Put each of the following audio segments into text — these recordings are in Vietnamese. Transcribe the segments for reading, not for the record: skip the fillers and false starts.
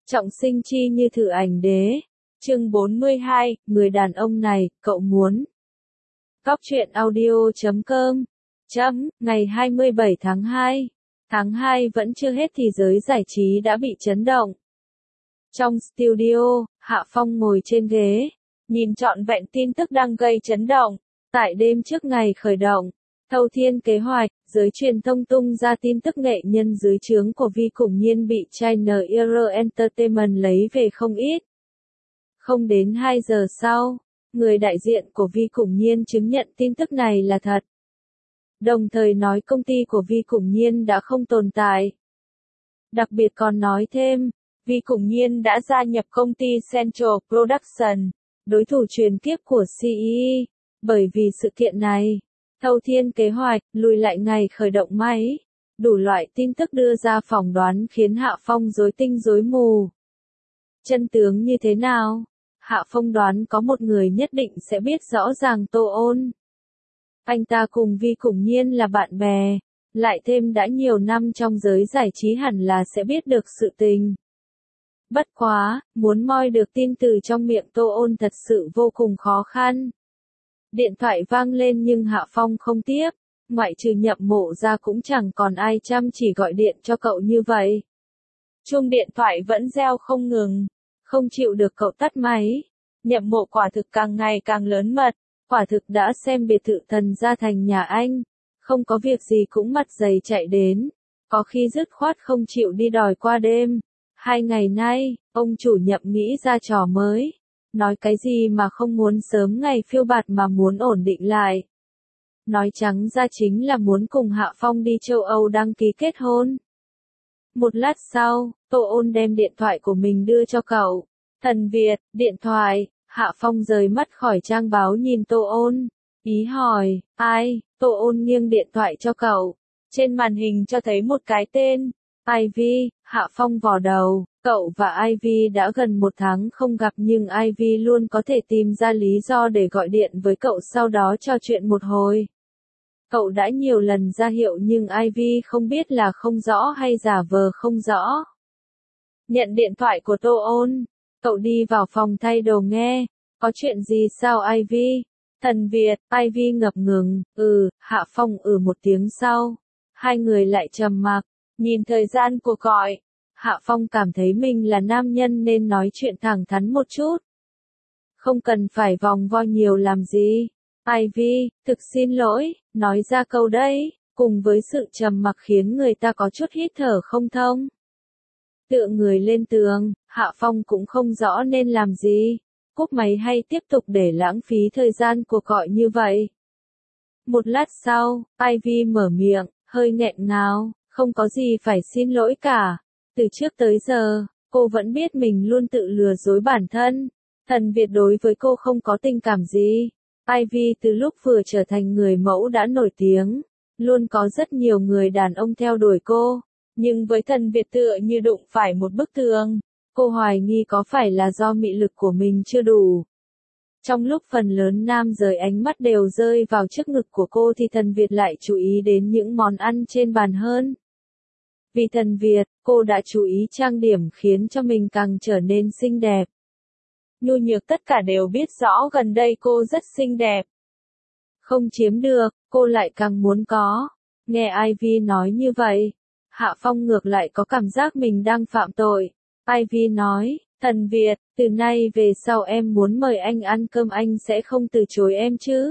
Trọng sinh chi như thử ảnh đế. Chương 42, người đàn ông này, cậu muốn. Góc truyện audio.com. Ngày 27 tháng 2. Tháng 2 vẫn chưa hết thì giới giải trí đã bị chấn động. Trong studio, Hạ Phong ngồi trên ghế, nhìn trọn vẹn tin tức đang gây chấn động. Tại đêm trước ngày khởi động, thâu thiên kế hoạch, giới truyền thông tung ra tin tức nghệ nhân dưới trướng của Vi Khủng Nhiên bị China Era Entertainment lấy về không ít. Không đến 2 giờ sau, người đại diện của Vi Khủng Nhiên chứng nhận tin tức này là thật. Đồng thời nói công ty của Vi Khủng Nhiên đã không tồn tại. Đặc biệt còn nói thêm, Vi Khủng Nhiên đã gia nhập công ty Central Production, đối thủ truyền kiếp của CEE. Bởi vì sự kiện này, thâu thiên kế hoạch lùi lại ngày khởi động máy. Đủ loại tin tức đưa ra phỏng đoán khiến Hạ Phong rối tinh rối mù. Chân tướng như thế nào? Hạ Phong đoán có một người nhất định sẽ biết rõ ràng Tô Ôn. Anh ta cùng Vi Khủng Nhiên là bạn bè, lại thêm đã nhiều năm trong giới giải trí hẳn là sẽ biết được sự tình. Bất quá, muốn moi được tin từ trong miệng Tô Ôn thật sự vô cùng khó khăn. Điện thoại vang lên nhưng Hạ Phong không tiếp, ngoại trừ Nhậm Mộ ra cũng chẳng còn ai chăm chỉ gọi điện cho cậu như vậy. Chuông điện thoại vẫn reo không ngừng, không chịu được cậu tắt máy. Nhậm Mộ quả thực càng ngày càng lớn mật, quả thực đã xem biệt thự Thần Gia Thành nhà anh, không có việc gì cũng mặt dày chạy đến, có khi dứt khoát không chịu đi đòi qua đêm. 2 ngày nay, ông chủ Nhậm nghĩ ra trò mới. Nói cái gì mà không muốn sớm ngày phiêu bạt mà muốn ổn định lại. Nói trắng ra chính là muốn cùng Hạ Phong đi châu Âu đăng ký kết hôn. Một lát sau, Tô Ôn đem điện thoại của mình đưa cho cậu. Thần Việt, điện thoại. Hạ Phong rời mắt khỏi trang báo nhìn Tô Ôn. Ý hỏi, ai? Tô Ôn nghiêng điện thoại cho cậu. Trên màn hình cho thấy một cái tên. Ivy. Hạ Phong vò đầu. Cậu và Ivy đã gần 1 tháng không gặp nhưng Ivy luôn có thể tìm ra lý do để gọi điện với cậu sau đó trò chuyện một hồi. Cậu đã nhiều lần ra hiệu nhưng Ivy không biết là không rõ hay giả vờ không rõ. Nhận điện thoại của Tô Ôn, cậu đi vào phòng thay đồ nghe. Có chuyện gì sao Ivy? Thần Việt, Ivy ngập ngừng, Hạ Phong một tiếng sau. Hai người lại trầm mặc, nhìn thời gian cuộc gọi. Hạ Phong cảm thấy mình là nam nhân nên nói chuyện thẳng thắn một chút. Không cần phải vòng vo nhiều làm gì. Ivy, thực xin lỗi, nói ra câu đấy, cùng với sự trầm mặc khiến người ta có chút hít thở không thông. Tựa người lên tường, Hạ Phong cũng không rõ nên làm gì, cúp máy hay tiếp tục để lãng phí thời gian cuộc gọi như vậy. Một lát sau, Ivy mở miệng, hơi nghẹn ngào, không có gì phải xin lỗi cả. Từ trước tới giờ, cô vẫn biết mình luôn tự lừa dối bản thân. Thần Việt đối với cô không có tình cảm gì. Ivy từ lúc vừa trở thành người mẫu đã nổi tiếng. Luôn có rất nhiều người đàn ông theo đuổi cô. Nhưng với Thần Việt tựa như đụng phải một bức tường. Cô hoài nghi có phải là do mị lực của mình chưa đủ. Trong lúc phần lớn nam giới ánh mắt đều rơi vào trước ngực của cô thì Thần Việt lại chú ý đến những món ăn trên bàn hơn. Vì Thần Việt, cô đã chú ý trang điểm khiến cho mình càng trở nên xinh đẹp. Nhu nhược tất cả đều biết rõ gần đây cô rất xinh đẹp. Không chiếm được, cô lại càng muốn có. Nghe Ivy nói như vậy, Hạ Phong ngược lại có cảm giác mình đang phạm tội. Ivy nói, Thần Việt, từ nay về sau em muốn mời anh ăn cơm anh sẽ không từ chối em chứ.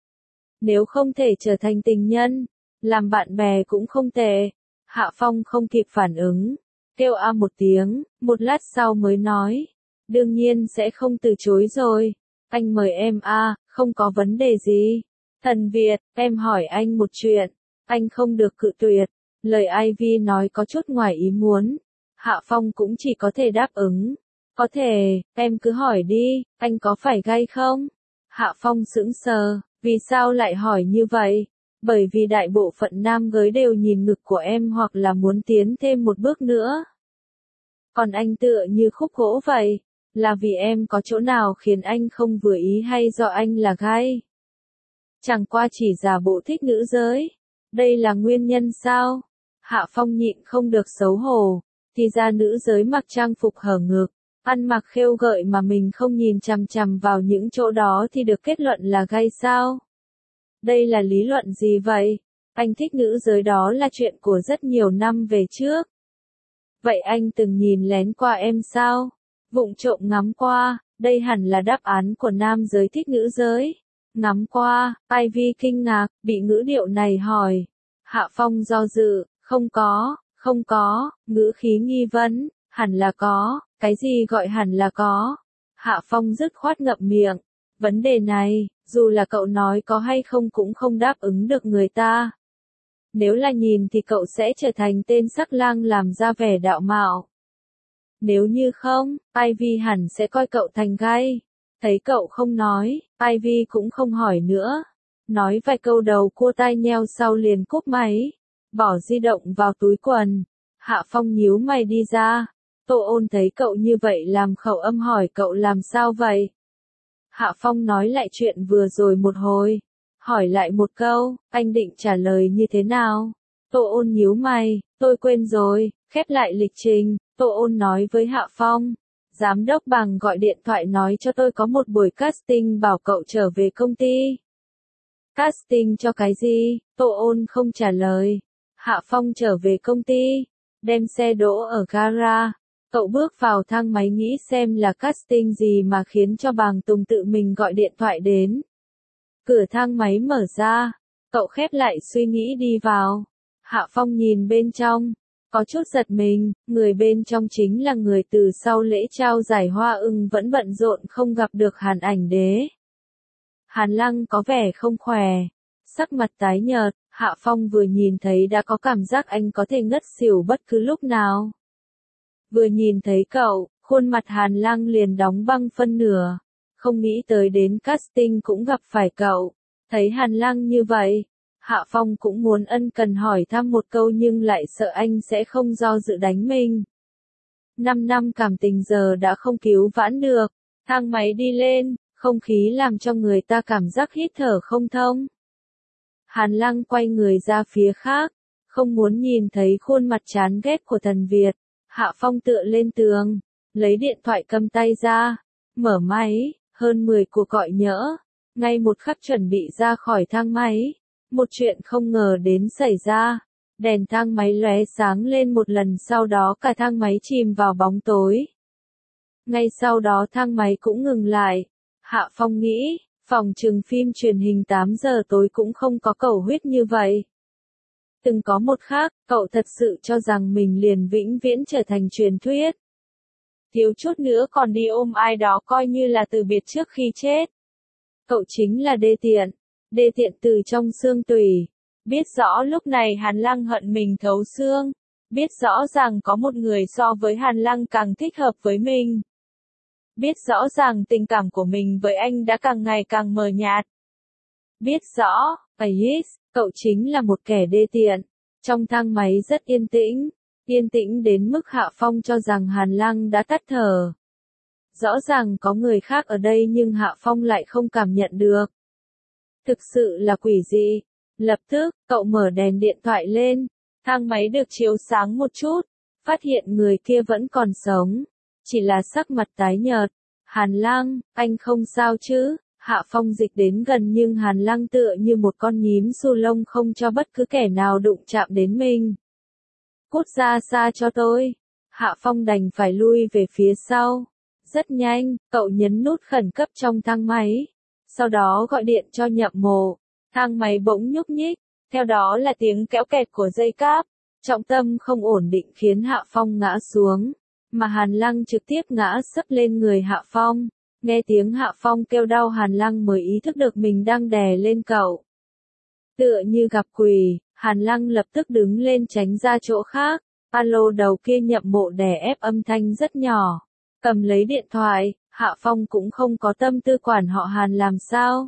Nếu không thể trở thành tình nhân, làm bạn bè cũng không tệ. Hạ Phong không kịp phản ứng, kêu a một tiếng, một lát sau mới nói. Đương nhiên sẽ không từ chối rồi. Anh mời em không có vấn đề gì. Thần Việt, em hỏi anh một chuyện. Anh không được cự tuyệt. Lời Ivy nói có chút ngoài ý muốn. Hạ Phong cũng chỉ có thể đáp ứng. Có thể, em cứ hỏi đi, anh có phải gay không? Hạ Phong sững sờ, vì sao lại hỏi như vậy? Bởi vì đại bộ phận nam giới đều nhìn ngực của em hoặc là muốn tiến thêm một bước nữa. Còn anh tựa như khúc gỗ vậy, là vì em có chỗ nào khiến anh không vừa ý hay do anh là gay? Chẳng qua chỉ giả bộ thích nữ giới. Đây là nguyên nhân sao? Hạ Phong nhịn không được xấu hổ. Thì ra nữ giới mặc trang phục hở ngực, ăn mặc khêu gợi mà mình không nhìn chằm chằm vào những chỗ đó thì được kết luận là gay sao? Đây là lý luận gì vậy? Anh thích nữ giới đó là chuyện của rất nhiều năm về trước. Vậy anh từng nhìn lén qua em sao? Vụng trộm ngắm qua, đây hẳn là đáp án của nam giới thích nữ giới. Ngắm qua, Ivy kinh ngạc, bị ngữ điệu này hỏi. Hạ Phong do dự, không có, ngữ khí nghi vấn, hẳn là có, cái gì gọi hẳn là có. Hạ Phong dứt khoát ngậm miệng, vấn đề này, dù là cậu nói có hay không cũng không đáp ứng được người ta. Nếu là nhìn thì cậu sẽ trở thành tên sắc lang làm ra vẻ đạo mạo. Nếu như không, Ivy hẳn sẽ coi cậu thành gay. Thấy cậu không nói, Ivy cũng không hỏi nữa. Nói vài câu đầu cua tai nheo sau liền cúp máy. Bỏ di động vào túi quần. Hạ Phong nhíu mày đi ra. Tô Ôn thấy cậu như vậy làm khẩu âm hỏi cậu làm sao vậy. Hạ Phong nói lại chuyện vừa rồi một hồi. Hỏi lại một câu, anh định trả lời như thế nào? Tô Ôn nhíu mày, tôi quên rồi, khép lại lịch trình. Tô Ôn nói với Hạ Phong. Giám đốc Bằng gọi điện thoại nói cho tôi có một buổi casting bảo cậu trở về công ty. Casting cho cái gì? Tô Ôn không trả lời. Hạ Phong trở về công ty, đem xe đỗ ở gara. Cậu bước vào thang máy nghĩ xem là casting gì mà khiến cho Bàng Tùng tự mình gọi điện thoại đến. Cửa thang máy mở ra, cậu khép lại suy nghĩ đi vào. Hạ Phong nhìn bên trong, có chút giật mình, người bên trong chính là người từ sau lễ trao giải Hoa Ưng vẫn bận rộn không gặp được Hàn Ảnh Đế. Hàn Lăng có vẻ không khỏe, sắc mặt tái nhợt, Hạ Phong vừa nhìn thấy đã có cảm giác anh có thể ngất xỉu bất cứ lúc nào. Vừa nhìn thấy cậu, khuôn mặt Hàn Lăng liền đóng băng phân nửa, không nghĩ tới đến casting cũng gặp phải cậu. Thấy Hàn Lăng như vậy, Hạ Phong cũng muốn ân cần hỏi thăm một câu nhưng lại sợ anh sẽ không do dự đánh mình. 5 năm cảm tình giờ đã không cứu vãn được, thang máy đi lên, không khí làm cho người ta cảm giác hít thở không thông. Hàn Lăng quay người ra phía khác, không muốn nhìn thấy khuôn mặt chán ghét của Tần Việt. Hạ Phong tựa lên tường, lấy điện thoại cầm tay ra, mở máy, hơn 10 cuộc gọi nhỡ. Ngay một khắc chuẩn bị ra khỏi thang máy, một chuyện không ngờ đến xảy ra. Đèn thang máy lóe sáng lên một lần sau đó cả thang máy chìm vào bóng tối. Ngay sau đó thang máy cũng ngừng lại. Hạ Phong nghĩ, phòng trường phim truyền hình 8 giờ tối cũng không có cầu huyết như vậy. Từng có một khác, cậu thật sự cho rằng mình liền vĩnh viễn trở thành truyền thuyết. Thiếu chút nữa còn đi ôm ai đó coi như là từ biệt trước khi chết. Cậu chính là đê tiện từ trong xương tủy. Biết rõ lúc này Hàn Lăng hận mình thấu xương. Biết rõ ràng có một người so với Hàn Lăng càng thích hợp với mình. Biết rõ ràng tình cảm của mình với anh đã càng ngày càng mờ nhạt. Biết rõ, Ais, cậu chính là một kẻ đê tiện. Trong thang máy rất yên tĩnh đến mức Hạ Phong cho rằng Hàn Lăng đã tắt thở. Rõ ràng có người khác ở đây nhưng Hạ Phong lại không cảm nhận được. Thực sự là quỷ dị. Lập tức, cậu mở đèn điện thoại lên. Thang máy được chiếu sáng một chút. Phát hiện người kia vẫn còn sống. Chỉ là sắc mặt tái nhợt. Hàn Lăng, anh không sao chứ? Hạ Phong dịch đến gần nhưng Hàn Lăng tựa như một con nhím xù lông không cho bất cứ kẻ nào đụng chạm đến mình. Cút ra xa cho tôi. Hạ Phong đành phải lui về phía sau. Rất nhanh, cậu nhấn nút khẩn cấp trong thang máy. Sau đó gọi điện cho Nhậm Mộ. Thang máy bỗng nhúc nhích. Theo đó là tiếng kéo kẹt của dây cáp. Trọng tâm không ổn định khiến Hạ Phong ngã xuống. Mà Hàn Lăng trực tiếp ngã sấp lên người Hạ Phong. Nghe tiếng Hạ Phong kêu đau Hàn Lăng mới ý thức được mình đang đè lên cậu. Tựa như gặp quỷ, Hàn Lăng lập tức đứng lên tránh ra chỗ khác. Alo đầu kia Nhậm Mộ đè ép âm thanh rất nhỏ. Cầm lấy điện thoại, Hạ Phong cũng không có tâm tư quản họ Hàn làm sao.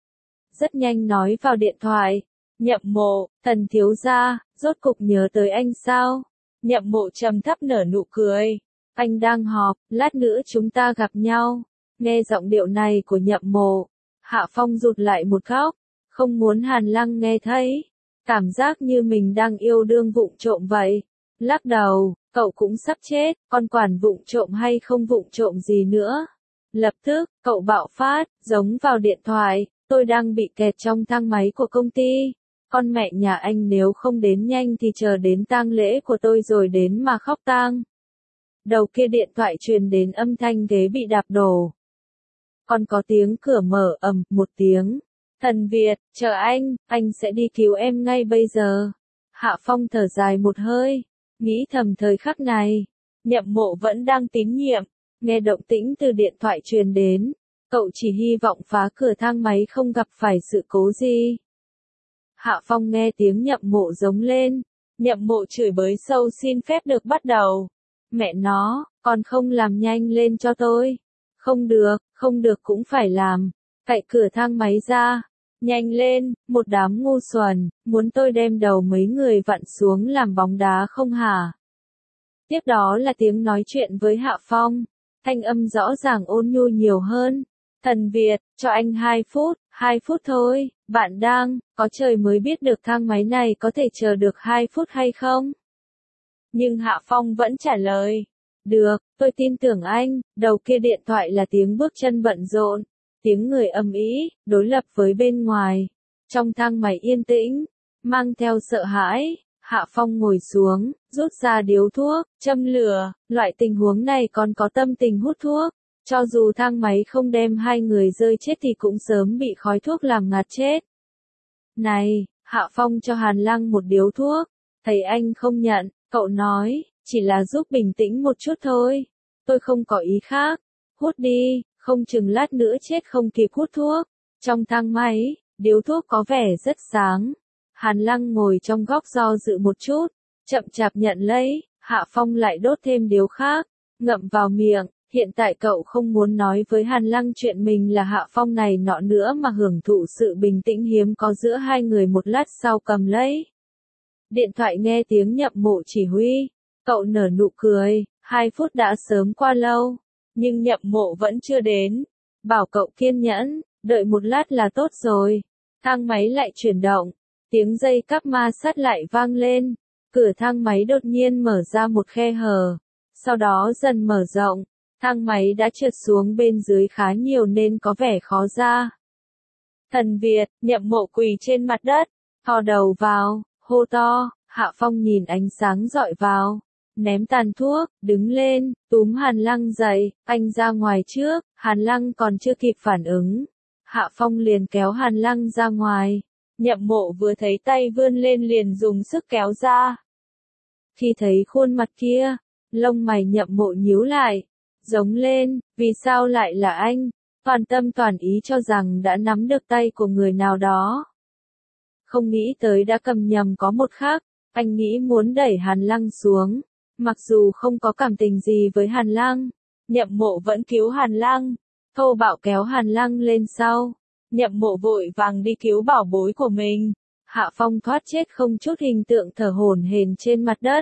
Rất nhanh nói vào điện thoại. Nhậm Mộ, Tần thiếu gia, rốt cục nhớ tới anh sao? Nhậm Mộ trầm thấp nở nụ cười. Anh đang họp, lát nữa chúng ta gặp nhau. Nghe giọng điệu này của Nhậm Mộ, Hạ Phong rụt lại một góc, không muốn Hàn Lăng nghe thấy. Cảm giác như mình đang yêu đương vụng trộm vậy. Lắc đầu, cậu cũng sắp chết, con quản vụng trộm hay không vụng trộm gì nữa. Lập tức, cậu bạo phát, giống vào điện thoại, tôi đang bị kẹt trong thang máy của công ty. Con mẹ nhà anh nếu không đến nhanh thì chờ đến tang lễ của tôi rồi đến mà khóc tang. Đầu kia điện thoại truyền đến âm thanh ghế bị đạp đổ. Còn có tiếng cửa mở ầm một tiếng. Thần Việt, chờ anh sẽ đi cứu em ngay bây giờ. Hạ Phong thở dài một hơi, nghĩ thầm thời khắc này, Nhậm Mộ vẫn đang tín nhiệm, nghe động tĩnh từ điện thoại truyền đến, cậu chỉ hy vọng phá cửa thang máy không gặp phải sự cố gì. Hạ Phong nghe tiếng Nhậm Mộ giống lên, Nhậm Mộ chửi bới sâu xin phép được bắt đầu. Mẹ nó, còn không làm nhanh lên cho tôi. Không được cũng phải làm. Cạy cửa thang máy ra. Nhanh lên, một đám ngu xuẩn, muốn tôi đem đầu mấy người vặn xuống làm bóng đá không hả? Tiếp đó là tiếng nói chuyện với Hạ Phong. Thanh âm rõ ràng ôn nhu nhiều hơn. Thần Việt, cho anh 2 phút thôi, bạn đang, có trời mới biết được thang máy này có thể chờ được 2 phút hay không? Nhưng Hạ Phong vẫn trả lời. Được, tôi tin tưởng anh. Đầu kia điện thoại là tiếng bước chân bận rộn, tiếng người ầm ĩ, đối lập với bên ngoài. Trong thang máy yên tĩnh, mang theo sợ hãi, Hạ Phong ngồi xuống, rút ra điếu thuốc, châm lửa. Loại tình huống này còn có tâm tình hút thuốc. Cho dù thang máy không đem hai người rơi chết thì cũng sớm bị khói thuốc làm ngạt chết. Này, Hạ Phong cho Hàn Lăng một điếu thuốc. Thấy anh không nhận, cậu nói, chỉ là giúp bình tĩnh một chút thôi. Tôi không có ý khác. Hút đi, không chừng lát nữa chết không kịp hút thuốc. Trong thang máy, điếu thuốc có vẻ rất sáng. Hàn Lăng ngồi trong góc do dự một chút, chậm chạp nhận lấy, Hạ Phong lại đốt thêm điếu khác, ngậm vào miệng. Hiện tại cậu không muốn nói với Hàn Lăng chuyện mình là Hạ Phong này nọ nữa mà hưởng thụ sự bình tĩnh hiếm có giữa hai người. Một lát sau cầm lấy điện thoại nghe tiếng Nhậm Mộ chỉ huy, cậu nở nụ cười, 2 phút đã sớm qua lâu, nhưng Nhậm Mộ vẫn chưa đến, bảo cậu kiên nhẫn, đợi một lát là tốt rồi. Thang máy lại chuyển động, tiếng dây cáp ma sát lại vang lên, cửa thang máy đột nhiên mở ra một khe hở, sau đó dần mở rộng. Thang máy đã trượt xuống bên dưới khá nhiều nên có vẻ khó ra. Thần Việt, Nhậm Mộ quỳ trên mặt đất, thò đầu vào, hô to. Hạ Phong nhìn ánh sáng rọi vào, ném tàn thuốc, đứng lên, túm Hàn Lăng dậy, anh ra ngoài trước. Hàn Lăng còn chưa kịp phản ứng, Hạ Phong liền kéo Hàn Lăng ra ngoài. Nhậm Mộ vừa thấy tay vươn lên liền dùng sức kéo ra. Khi thấy khuôn mặt kia, lông mày Nhậm Mộ nhíu lại. Giống lên, vì sao lại là anh? Toàn tâm toàn ý cho rằng đã nắm được tay của người nào đó. Không nghĩ tới đã cầm nhầm có một khắc, anh nghĩ muốn đẩy Hàn Lăng xuống. Mặc dù không có cảm tình gì với Hàn Lăng, Nhậm Mộ vẫn cứu Hàn Lăng, thô bạo kéo Hàn Lăng lên sau. Nhậm Mộ vội vàng đi cứu bảo bối của mình. Hạ Phong thoát chết không chút hình tượng thở hổn hển trên mặt đất.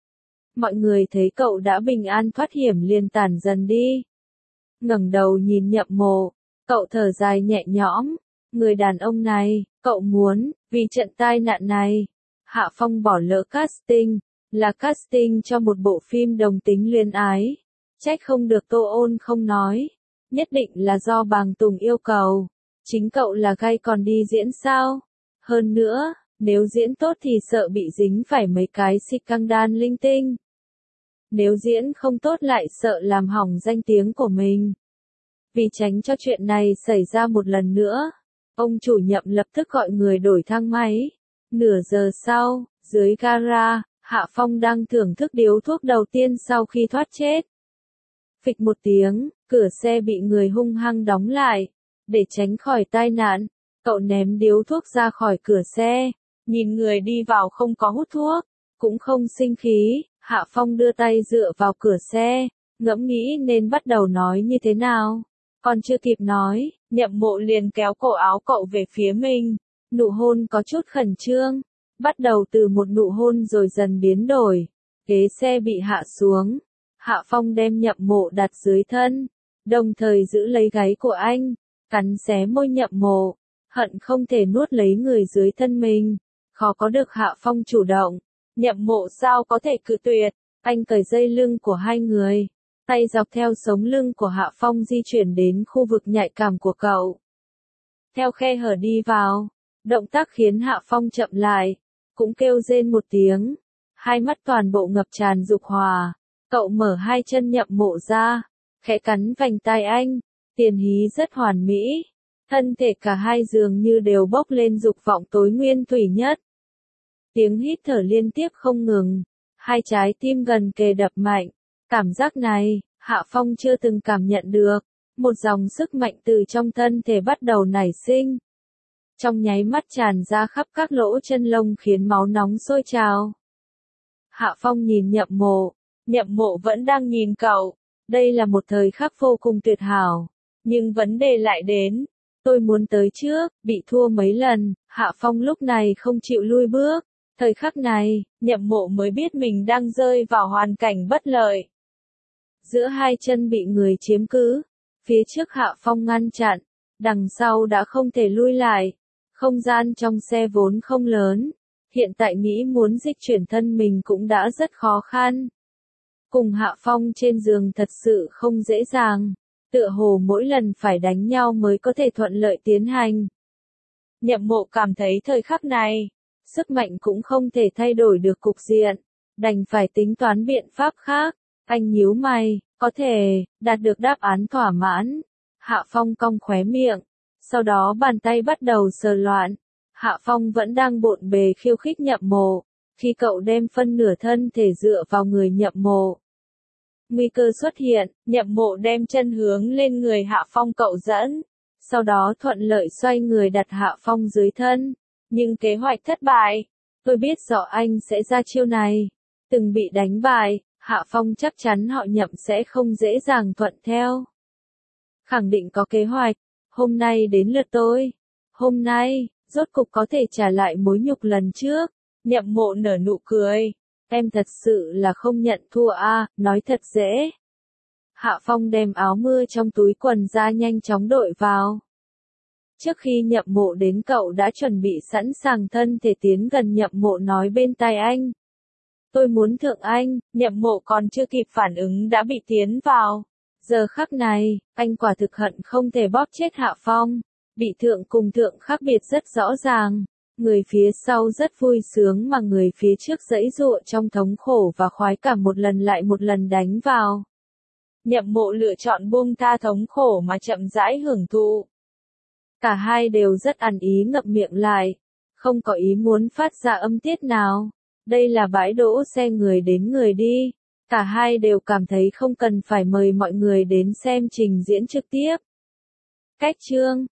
Mọi người thấy cậu đã bình an thoát hiểm liền tản dần đi. Ngẩng đầu nhìn Nhậm Mộ, cậu thở dài nhẹ nhõm. Người đàn ông này, cậu muốn, vì trận tai nạn này. Hạ Phong bỏ lỡ casting, là casting cho một bộ phim đồng tính luyến ái. Trách không được Tô Ôn không nói. Nhất định là do Bàng Tùng yêu cầu. Chính cậu là gay còn đi diễn sao? Hơn nữa, nếu diễn tốt thì sợ bị dính phải mấy cái scandal linh tinh. Nếu diễn không tốt lại sợ làm hỏng danh tiếng của mình. Vì tránh cho chuyện này xảy ra một lần nữa, ông chủ Nhậm lập tức gọi người đổi thang máy. Nửa giờ sau, dưới gara, Hạ Phong đang thưởng thức điếu thuốc đầu tiên sau khi thoát chết. Phịch một tiếng, cửa xe bị người hung hăng đóng lại. Để tránh khỏi tai nạn, cậu ném điếu thuốc ra khỏi cửa xe. Nhìn người đi vào không có hút thuốc, cũng không sinh khí. Hạ Phong đưa tay dựa vào cửa xe, ngẫm nghĩ nên bắt đầu nói như thế nào. Còn chưa kịp nói, Nhậm Mộ liền kéo cổ áo cậu về phía mình. Nụ hôn có chút khẩn trương, bắt đầu từ một nụ hôn rồi dần biến đổi. Ghế xe bị hạ xuống, Hạ Phong đem Nhậm Mộ đặt dưới thân, đồng thời giữ lấy gáy của anh, cắn xé môi Nhậm Mộ, hận không thể nuốt lấy người dưới thân mình. Khó có được Hạ Phong chủ động. Nhậm Mộ sao có thể cự tuyệt, Anh cởi dây lưng của hai người, tay dọc theo sống lưng của Hạ Phong di chuyển đến khu vực nhạy cảm của cậu. Theo khe hở đi vào, động tác khiến Hạ Phong chậm lại, cũng kêu rên một tiếng, hai mắt toàn bộ ngập tràn dục hỏa. Cậu mở hai chân Nhậm Mộ ra, khẽ cắn vành tai anh, tiền hí rất hoàn mỹ, thân thể cả hai dường như đều bốc lên dục vọng tối nguyên thủy nhất. Tiếng hít thở liên tiếp không ngừng, hai trái tim gần kề đập mạnh, cảm giác này, Hạ Phong chưa từng cảm nhận được, một dòng sức mạnh từ trong thân thể bắt đầu nảy sinh. Trong nháy mắt tràn ra khắp các lỗ chân lông khiến máu nóng sôi trào. Hạ Phong nhìn Nhậm Mộ vẫn đang nhìn cậu, đây là một thời khắc vô cùng tuyệt hảo, nhưng vấn đề lại đến, tôi muốn tới trước, bị thua mấy lần, Hạ Phong lúc này không chịu lui bước, thời khắc này, Nhậm Mộ mới biết mình đang rơi vào hoàn cảnh bất lợi. Giữa hai chân bị người chiếm cứ, phía trước Hạ Phong ngăn chặn, đằng sau đã không thể lui lại, không gian trong xe vốn không lớn, hiện tại nghĩ muốn dịch chuyển thân mình cũng đã rất khó khăn. Cùng Hạ Phong trên giường thật sự không dễ dàng, tựa hồ mỗi lần phải đánh nhau mới có thể thuận lợi tiến hành. Nhậm Mộ cảm thấy thời khắc này, sức mạnh cũng không thể thay đổi được cục diện, đành phải tính toán biện pháp khác. Anh nhíu mày, có thể đạt được đáp án thỏa mãn. Hạ Phong cong khóe miệng, sau đó bàn tay bắt đầu sờ loạn. Hạ Phong vẫn đang bộn bề khiêu khích Nhậm Mộ, khi cậu đem phân nửa thân thể dựa vào người Nhậm Mộ. Nguy cơ xuất hiện, Nhậm Mộ đem chân hướng lên người Hạ Phong cậu dẫn, sau đó thuận lợi xoay người đặt Hạ Phong dưới thân. Nhưng kế hoạch thất bại, tôi biết rõ anh sẽ ra chiêu này. Từng bị đánh bại, Hạ Phong chắc chắn họ Nhậm sẽ không dễ dàng thuận theo. Khẳng định có kế hoạch, hôm nay đến lượt tôi. Hôm nay, rốt cục có thể trả lại mối nhục lần trước. Nhậm Mộ nở nụ cười. Em thật sự là không nhận thua à, nói thật dễ. Hạ Phong đem áo mưa trong túi quần ra nhanh chóng đội vào. Trước khi Nhậm Mộ đến cậu đã chuẩn bị sẵn sàng thân thể tiến gần Nhậm Mộ nói bên tai anh. Tôi muốn thượng anh, Nhậm Mộ còn chưa kịp phản ứng đã bị tiến vào. Giờ khắc này, anh quả thực hận không thể bóp chết Hạ Phong. Bị thượng cùng thượng khác biệt rất rõ ràng. Người phía sau rất vui sướng mà người phía trước giãy giụa trong thống khổ và khoái cảm một lần lại một lần đánh vào. Nhậm Mộ lựa chọn buông tha thống khổ mà chậm rãi hưởng thụ. Cả hai đều rất ăn ý ngậm miệng lại, không có ý muốn phát ra âm tiết nào. Đây là bãi đỗ xe người đến người đi. Cả hai đều cảm thấy không cần phải mời mọi người đến xem trình diễn trực tiếp. Cách chương